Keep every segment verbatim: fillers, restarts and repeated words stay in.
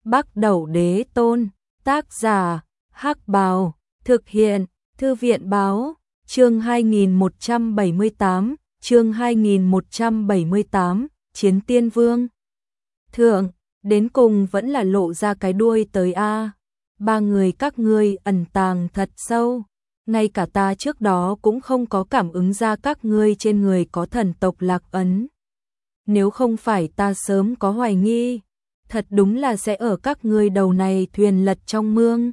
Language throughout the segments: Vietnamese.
Bắc Đẩu Đế Tôn, tác giả, Hắc Bào, thực hiện, Thư viện báo, chương hai nghìn một trăm bảy mươi tám, chương hai nghìn một trăm bảy mươi tám, Chiến Tiên Vương. Thượng, đến cùng vẫn là lộ ra cái đuôi tới a. Ba người các ngươi ẩn tàng thật sâu, ngay cả ta trước đó cũng không có cảm ứng ra các ngươi trên người có thần tộc lạc ấn. Nếu không phải ta sớm có hoài nghi, thật đúng là sẽ ở các ngươi đầu này thuyền lật trong mương.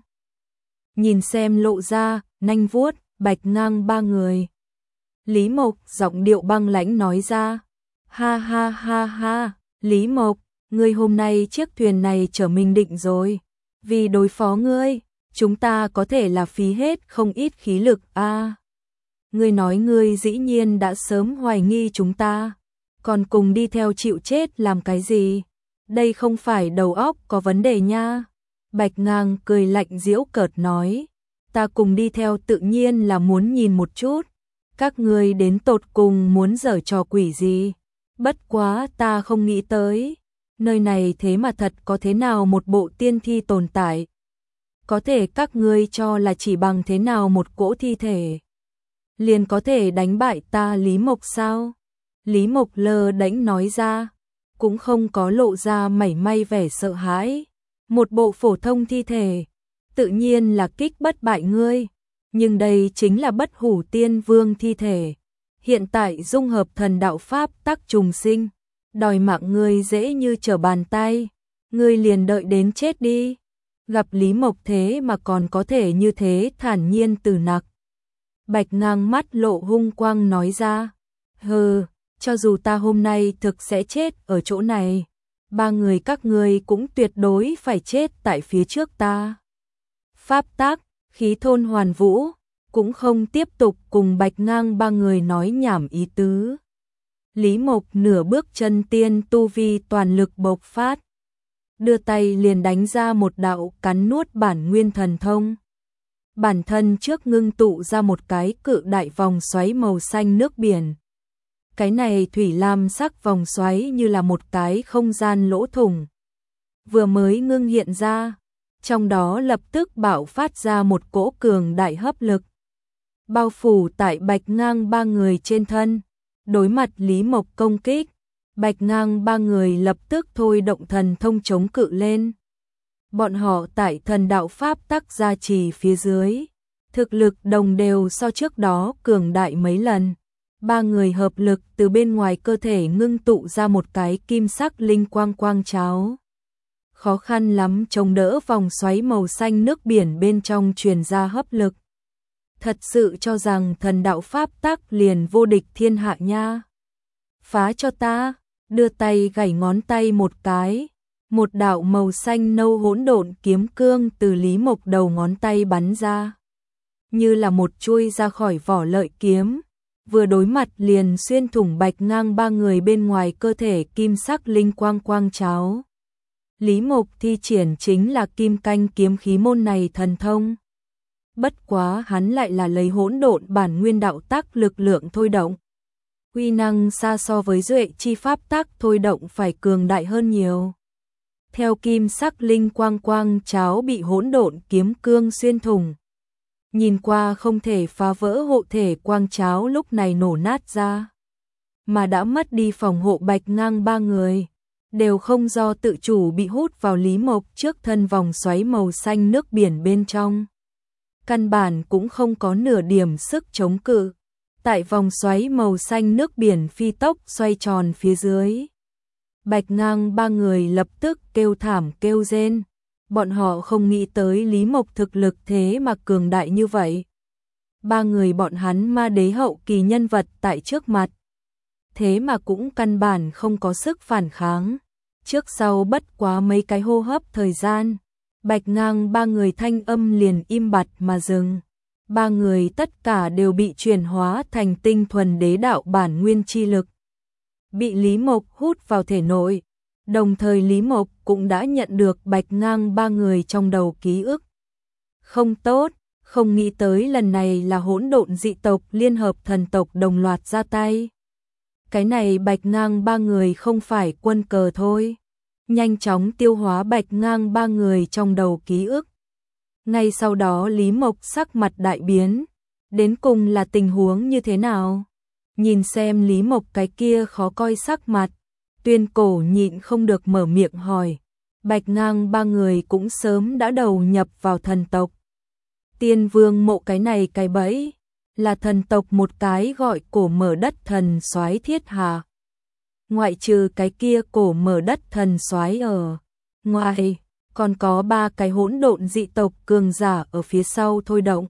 Nhìn xem lộ ra, nanh vuốt, bạch ngang ba người. Lý Mộc giọng điệu băng lãnh nói ra. Ha ha ha ha, Lý Mộc, ngươi hôm nay chiếc thuyền này chở mình định rồi. Vì đối phó ngươi, chúng ta có thể là phí hết không ít khí lực a. À, ngươi nói ngươi dĩ nhiên đã sớm hoài nghi chúng ta, còn cùng đi theo chịu chết làm cái gì? Đây không phải đầu óc có vấn đề nha. Bạch Ngang cười lạnh giễu cợt nói, ta cùng đi theo tự nhiên là muốn nhìn một chút, các ngươi đến tột cùng muốn giở trò quỷ gì. Bất quá ta không nghĩ tới, nơi này thế mà thật có thế nào một bộ tiên thi tồn tại. Có thể các ngươi cho là chỉ bằng thế nào một cỗ thi thể liền có thể đánh bại ta Lý Mộc sao? Lý Mộc lơ đễnh nói ra, cũng không có lộ ra mảy may vẻ sợ hãi. Một bộ phổ thông thi thể, tự nhiên là kích bất bại ngươi, nhưng đây chính là Bất Hủ Tiên Vương thi thể. Hiện tại dung hợp thần đạo pháp tắc trùng sinh, đòi mạng ngươi dễ như trở bàn tay, ngươi liền đợi đến chết đi. Gặp Lý Mộc thế mà còn có thể như thế thản nhiên từ nặc. Bạch Ngang mắt lộ hung quang nói ra, hừ, cho dù ta hôm nay thực sẽ chết ở chỗ này, ba người các ngươi cũng tuyệt đối phải chết tại phía trước ta. Pháp tác, khí thôn hoàn vũ, cũng không tiếp tục cùng Bạch Ngang ba người nói nhảm ý tứ. Lý Mộc nửa bước chân tiên tu vi toàn lực bộc phát, đưa tay liền đánh ra một đạo cắn nuốt bản nguyên thần thông. Bản thân trước ngưng tụ ra một cái cự đại vòng xoáy màu xanh nước biển. Cái này thủy lam sắc vòng xoáy như là một cái không gian lỗ thủng. Vừa mới ngưng hiện ra, trong đó lập tức bạo phát ra một cỗ cường đại hấp lực, bao phủ tại Bạch Ngang ba người trên thân. Đối mặt Lý Mộc công kích, Bạch Ngang ba người lập tức thôi động thần thông chống cự lên. Bọn họ tại thần đạo pháp tắc gia trì phía dưới, thực lực đồng đều so trước đó cường đại mấy lần. Ba người hợp lực từ bên ngoài cơ thể ngưng tụ ra một cái kim sắc linh quang quang cháo. Khó khăn lắm chống đỡ vòng xoáy màu xanh nước biển bên trong truyền ra hấp lực. Thật sự cho rằng thần đạo pháp tắc liền vô địch thiên hạ nha. Phá cho ta, đưa tay gảy ngón tay một cái. Một đạo màu xanh nâu hỗn độn kiếm cương từ Lý Mộc đầu ngón tay bắn ra. Như là một chuôi ra khỏi vỏ lợi kiếm. Vừa đối mặt liền xuyên thủng Bạch Ngang ba người bên ngoài cơ thể kim sắc linh quang quang cháo. Lý Mộc thi triển chính là kim canh kiếm khí môn này thần thông. Bất quá hắn lại là lấy hỗn độn bản nguyên đạo tắc lực lượng thôi động. Uy năng xa so với duệ chi pháp tắc thôi động phải cường đại hơn nhiều. Theo kim sắc linh quang quang cháo bị hỗn độn kiếm cương xuyên thủng, nhìn qua không thể phá vỡ hộ thể quang cháo lúc này nổ nát ra, mà đã mất đi phòng hộ Bạch Ngang ba người, đều không do tự chủ bị hút vào Lý Mộc trước thân vòng xoáy màu xanh nước biển bên trong. Căn bản cũng không có nửa điểm sức chống cự. Tại vòng xoáy màu xanh nước biển phi tốc xoay tròn phía dưới, Bạch Ngang ba người lập tức kêu thảm kêu rên. Bọn họ không nghĩ tới Lý Mộc thực lực thế mà cường đại như vậy. Ba người bọn hắn ma đế hậu kỳ nhân vật tại trước mặt, thế mà cũng căn bản không có sức phản kháng. Trước sau bất quá mấy cái hô hấp thời gian, Bạch Ngang ba người thanh âm liền im bặt mà dừng. Ba người tất cả đều bị chuyển hóa thành tinh thuần đế đạo bản nguyên chi lực, bị Lý Mộc hút vào thể nội. Đồng thời Lý Mộc cũng đã nhận được Bạch Ngang ba người trong đầu ký ức. Không tốt, không nghĩ tới lần này là hỗn độn dị tộc liên hợp thần tộc đồng loạt ra tay. Cái này Bạch Ngang ba người không phải quân cờ thôi. nhanh chóng tiêu hóa Bạch Ngang ba người trong đầu ký ức. Ngay sau đó Lý Mộc sắc mặt đại biến, đến cùng là tình huống như thế nào? Nhìn xem Lý Mộc cái kia khó coi sắc mặt, Tuyên Cổ nhịn không được mở miệng hỏi. Bạch Ngang ba người cũng sớm đã đầu nhập vào thần tộc. Tiên Vương Mộ cái này cái bẫy, là thần tộc một cái gọi cổ mở đất thần soái thiết hạ. Ngoại trừ cái kia cổ mở đất thần soái ở ngoài, còn có ba cái hỗn độn dị tộc cường giả ở phía sau thôi động.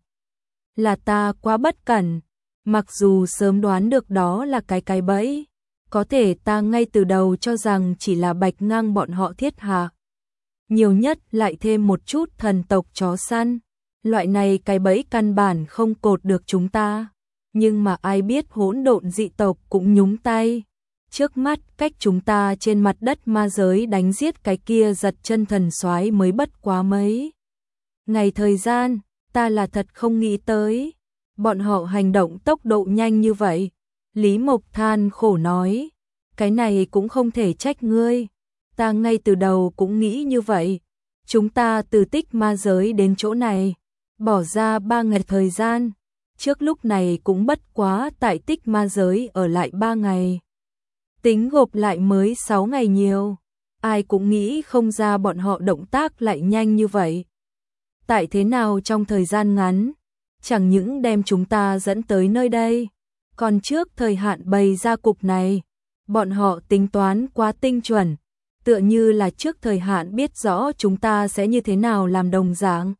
Là ta quá bất cẩn, mặc dù sớm đoán được đó là cái cái bẫy, có thể ta ngay từ đầu cho rằng chỉ là Bạch Ngang bọn họ thiết hạ. Nhiều nhất lại thêm một chút thần tộc chó săn, loại này cái bẫy căn bản không cột được chúng ta. Nhưng mà ai biết hỗn độn dị tộc cũng nhúng tay. Trước mắt cách chúng ta trên mặt đất ma giới đánh giết cái kia giật chân thần soái mới bất quá mấy ngày thời gian, ta là thật không nghĩ tới. Bọn họ hành động tốc độ nhanh như vậy. Lý Mộc than khổ nói, cái này cũng không thể trách ngươi. Ta ngay từ đầu cũng nghĩ như vậy. Chúng ta từ tích ma giới đến chỗ này, bỏ ra ba ngày thời gian. Trước lúc này cũng bất quá tại tích ma giới ở lại ba ngày. Tính gộp lại mới sáu ngày nhiều. Ai cũng nghĩ không ra bọn họ động tác lại nhanh như vậy. Tại thế nào trong thời gian ngắn, chẳng những đem chúng ta dẫn tới nơi đây, còn trước thời hạn bày ra cục này, bọn họ tính toán quá tinh chuẩn, tựa như là trước thời hạn biết rõ chúng ta sẽ như thế nào làm đồng dạng.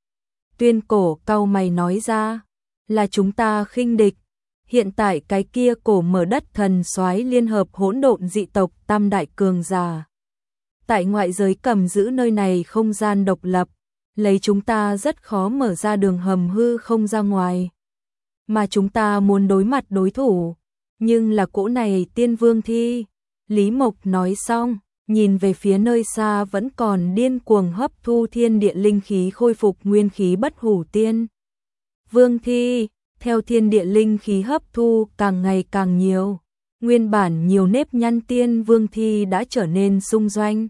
Tuyên Cổ cau mày nói ra, là chúng ta khinh địch. Hiện tại cái kia cổ mở đất thần soái liên hợp hỗn độn dị tộc tam đại cường giả. Tại ngoại giới cầm giữ nơi này không gian độc lập, lấy chúng ta rất khó mở ra đường hầm hư không ra ngoài. Mà chúng ta muốn đối mặt đối thủ, nhưng là cỗ này tiên vương thi. Lý Mộc nói xong, nhìn về phía nơi xa vẫn còn điên cuồng hấp thu thiên địa linh khí khôi phục nguyên khí bất hủ tiên vương thi. Theo thiên địa linh khí hấp thu càng ngày càng nhiều, nguyên bản nhiều nếp nhăn tiên vương thi đã trở nên sung doanh.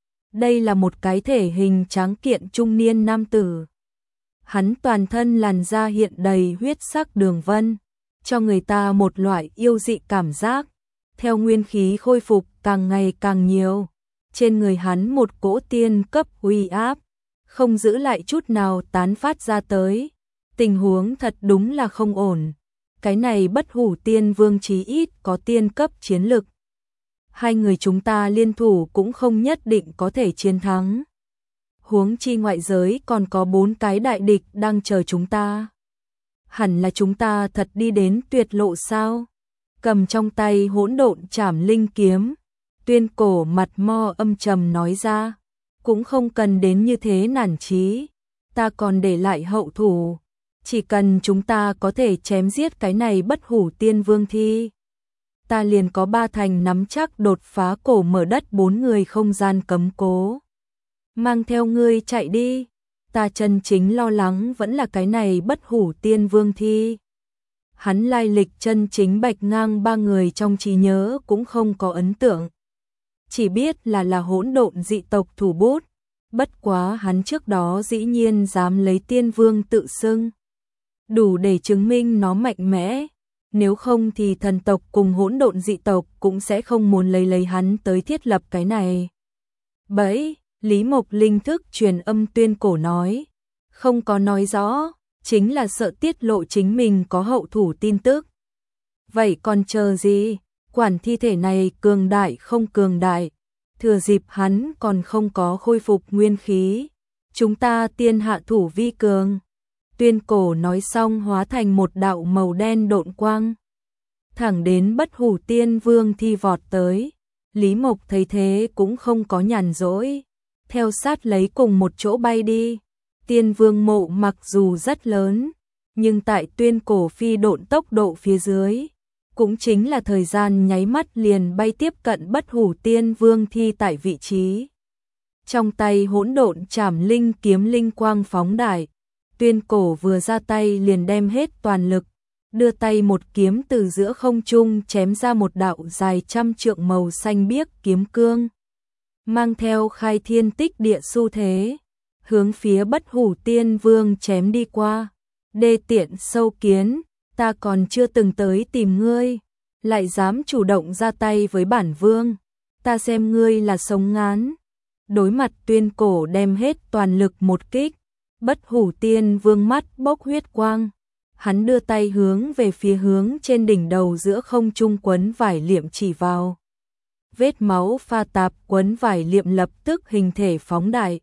Đây là một cái thể hình tráng kiện trung niên nam tử. Hắn toàn thân làn da hiện đầy huyết sắc đường vân, cho người ta một loại yêu dị cảm giác. Theo nguyên khí khôi phục càng ngày càng nhiều, trên người hắn một cỗ tiên cấp uy áp, không giữ lại chút nào tán phát ra tới. Tình huống thật đúng là không ổn. Cái này bất hủ tiên vương chí ít có tiên cấp chiến lực. Hai người chúng ta liên thủ cũng không nhất định có thể chiến thắng. Huống chi ngoại giới còn có bốn cái đại địch đang chờ chúng ta. Hẳn là chúng ta thật đi đến tuyệt lộ sao? Cầm trong tay hỗn độn trảm linh kiếm, Tuyên Cổ mặt mo âm trầm nói ra, cũng không cần đến như thế nản chí, ta còn để lại hậu thủ. Chỉ cần chúng ta có thể chém giết cái này bất hủ tiên vương thi, ta liền có ba thành nắm chắc đột phá cổ mở đất bốn người không gian cấm cố. Mang theo ngươi chạy đi, ta chân chính lo lắng vẫn là cái này bất hủ tiên vương thi. Hắn lai lịch chân chính Bạch Ngang ba người trong trí nhớ cũng không có ấn tượng. Chỉ biết là là hỗn độn dị tộc thủ bút, bất quá hắn trước đó dĩ nhiên dám lấy tiên vương tự xưng. Đủ để chứng minh nó mạnh mẽ, nếu không thì thần tộc cùng hỗn độn dị tộc cũng sẽ không muốn lấy lấy hắn tới thiết lập cái này. Bẫy, Lý Mộc linh thức truyền âm Tuyên Cổ nói, không có nói rõ, chính là sợ tiết lộ chính mình có hậu thủ tin tức. Vậy còn chờ gì, quản thi thể này cường đại không cường đại, thừa dịp hắn còn không có khôi phục nguyên khí, chúng ta tiên hạ thủ vi cường. Tuyên Cổ nói xong hóa thành một đạo màu đen độn quang, thẳng đến bất hủ tiên vương thi vọt tới. Lý Mộc thấy thế cũng không có nhàn rỗi, theo sát lấy cùng một chỗ bay đi. Tiên vương mộ mặc dù rất lớn, nhưng tại Tuyên Cổ phi độn tốc độ phía dưới, cũng chính là thời gian nháy mắt liền bay tiếp cận bất hủ tiên vương thi tại vị trí. Trong tay hỗn độn trảm linh kiếm linh quang phóng đại, Tuyên Cổ vừa ra tay liền đem hết toàn lực, đưa tay một kiếm từ giữa không trung chém ra một đạo dài trăm trượng màu xanh biếc kiếm cương. mang theo khai thiên tích địa xu thế, hướng phía Bất Hủ Tiên Vương chém đi qua. Đê tiện sâu kiến, ta còn chưa từng tới tìm ngươi, lại dám chủ động ra tay với bản vương, ta xem ngươi là sống ngán. Đối mặt Tuyên Cổ đem hết toàn lực một kích, Bất Hủ Tiên Vương mắt bốc huyết quang, hắn đưa tay hướng về phía hướng trên đỉnh đầu giữa không trung quấn vải liệm chỉ vào. Vết máu pha tạp quấn vải liệm lập tức hình thể phóng đại,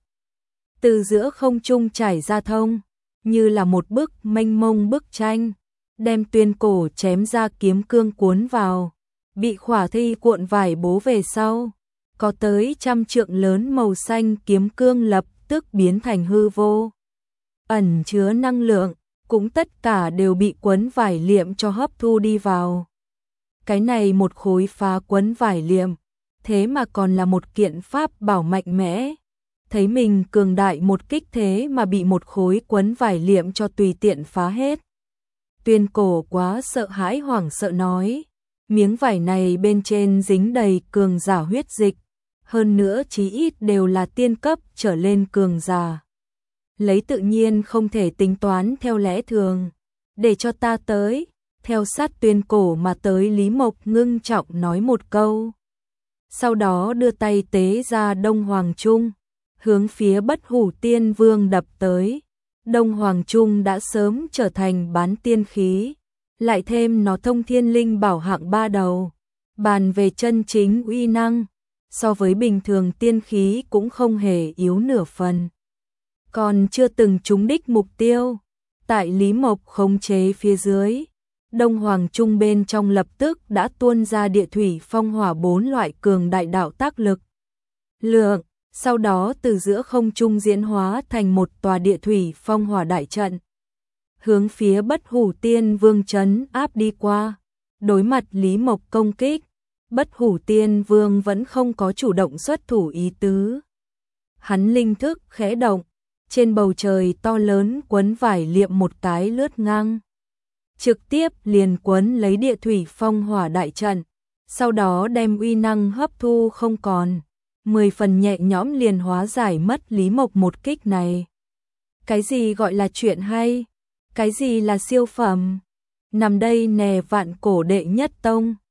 từ giữa không trung trải ra thông, như là một bức mênh mông bức tranh, đem Tuyên Cổ chém ra kiếm cương cuốn vào, bị khỏa thi cuộn vải bố về sau, có tới trăm trượng lớn màu xanh kiếm cương lập tức biến thành hư vô, ẩn chứa năng lượng, cũng tất cả đều bị quấn vải liệm cho hấp thu đi vào. Cái này một khối phá quấn vải liệm, thế mà còn là một kiện pháp bảo mạnh mẽ. Thấy mình cường đại một kích thế mà bị một khối quấn vải liệm cho tùy tiện phá hết. Tuyên Cổ quá sợ hãi hoảng sợ nói, miếng vải này bên trên dính đầy cường giả huyết dịch, hơn nữa chí ít đều là tiên cấp trở lên cường giả. Lấy tự nhiên không thể tính toán theo lẽ thường, để cho ta tới, theo sát Tuyên Cổ mà tới Lý Mộc ngưng trọng nói một câu. Sau đó đưa tay tế ra Đông Hoàng Trung, hướng phía Bất Hủ Tiên Vương đập tới. Đông Hoàng Trung đã sớm trở thành bán tiên khí, lại thêm nó thông thiên linh bảo hạng ba đầu, bàn về chân chính uy năng, so với bình thường tiên khí cũng không hề yếu nửa phần. Còn chưa từng trúng đích mục tiêu, tại Lý Mộc khống chế phía dưới, Đông Hoàng Trung bên trong lập tức đã tuôn ra địa thủy phong hỏa bốn loại cường đại đạo tác lực. Lượng, sau đó từ giữa không trung diễn hóa thành một tòa địa thủy phong hỏa đại trận, hướng phía Bất Hủ Tiên Vương trấn áp đi qua. Đối mặt Lý Mộc công kích, Bất Hủ Tiên Vương vẫn không có chủ động xuất thủ ý tứ. Hắn linh thức khẽ động, trên bầu trời to lớn quấn vải liệm một cái lướt ngang, trực tiếp liền quấn lấy địa thủy phong hỏa đại trận, sau đó đem uy năng hấp thu không còn, mười phần nhẹ nhõm liền hóa giải mất Lý Mộc một kích này. Cái gì gọi là chuyện hay? Cái gì là siêu phẩm? Nằm đây nè Vạn Cổ đệ nhất tông.